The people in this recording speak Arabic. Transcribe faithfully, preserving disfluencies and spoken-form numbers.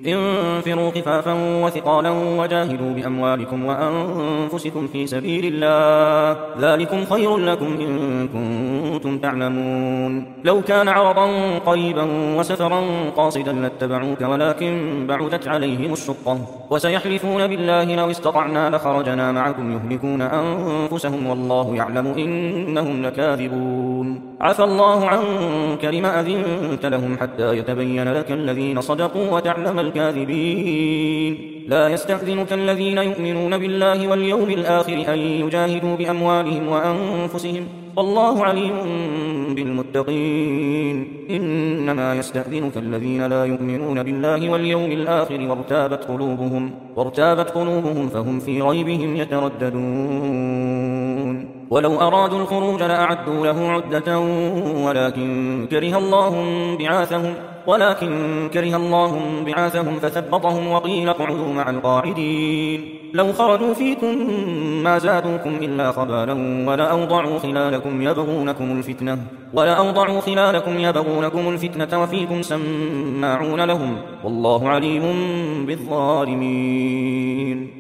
انفروا خفافا وثقالا وجاهدوا بأموالكم وأنفسكم في سبيل الله ذلكم خير لكم إن كنتم تعلمون لو كان عرضا قريبا وسفرا قاصدا لاتبعوك ولكن بعدت عليهم الشقة وسيحلفون بالله لو استطعنا لخرجنا معكم يهلكون أنفسهم والله يعلم إنهم لكاذبون عفى الله عنك لما أذنت لهم حتى يتبين لك الذين صدقوا وتعلم الكاذبين لا يستأذنك الذين يؤمنون بالله واليوم الآخر أن يجاهدوا بأموالهم وأنفسهم والله عليم بالمتقين إنما يستأذنك الذين لا يؤمنون بالله واليوم الآخر وارتابت قلوبهم, وارتابت قلوبهم فهم في ريبهم يترددون ولو أرادوا الخروج لأعدوا له عدة ولكن كره الله بعاثهم ولكن كره الله بعاثهم فثبطهم وقيل اقعدوا مع القاعدين لو خرجوا فيكم ما زادوكم إلا خبالا ولأوضعوا خلالكم يبغونكم الفتنة ولأوضعوا خلالكم يبغونكم الفتنة وفيكم سماعون لهم والله عليم بالظالمين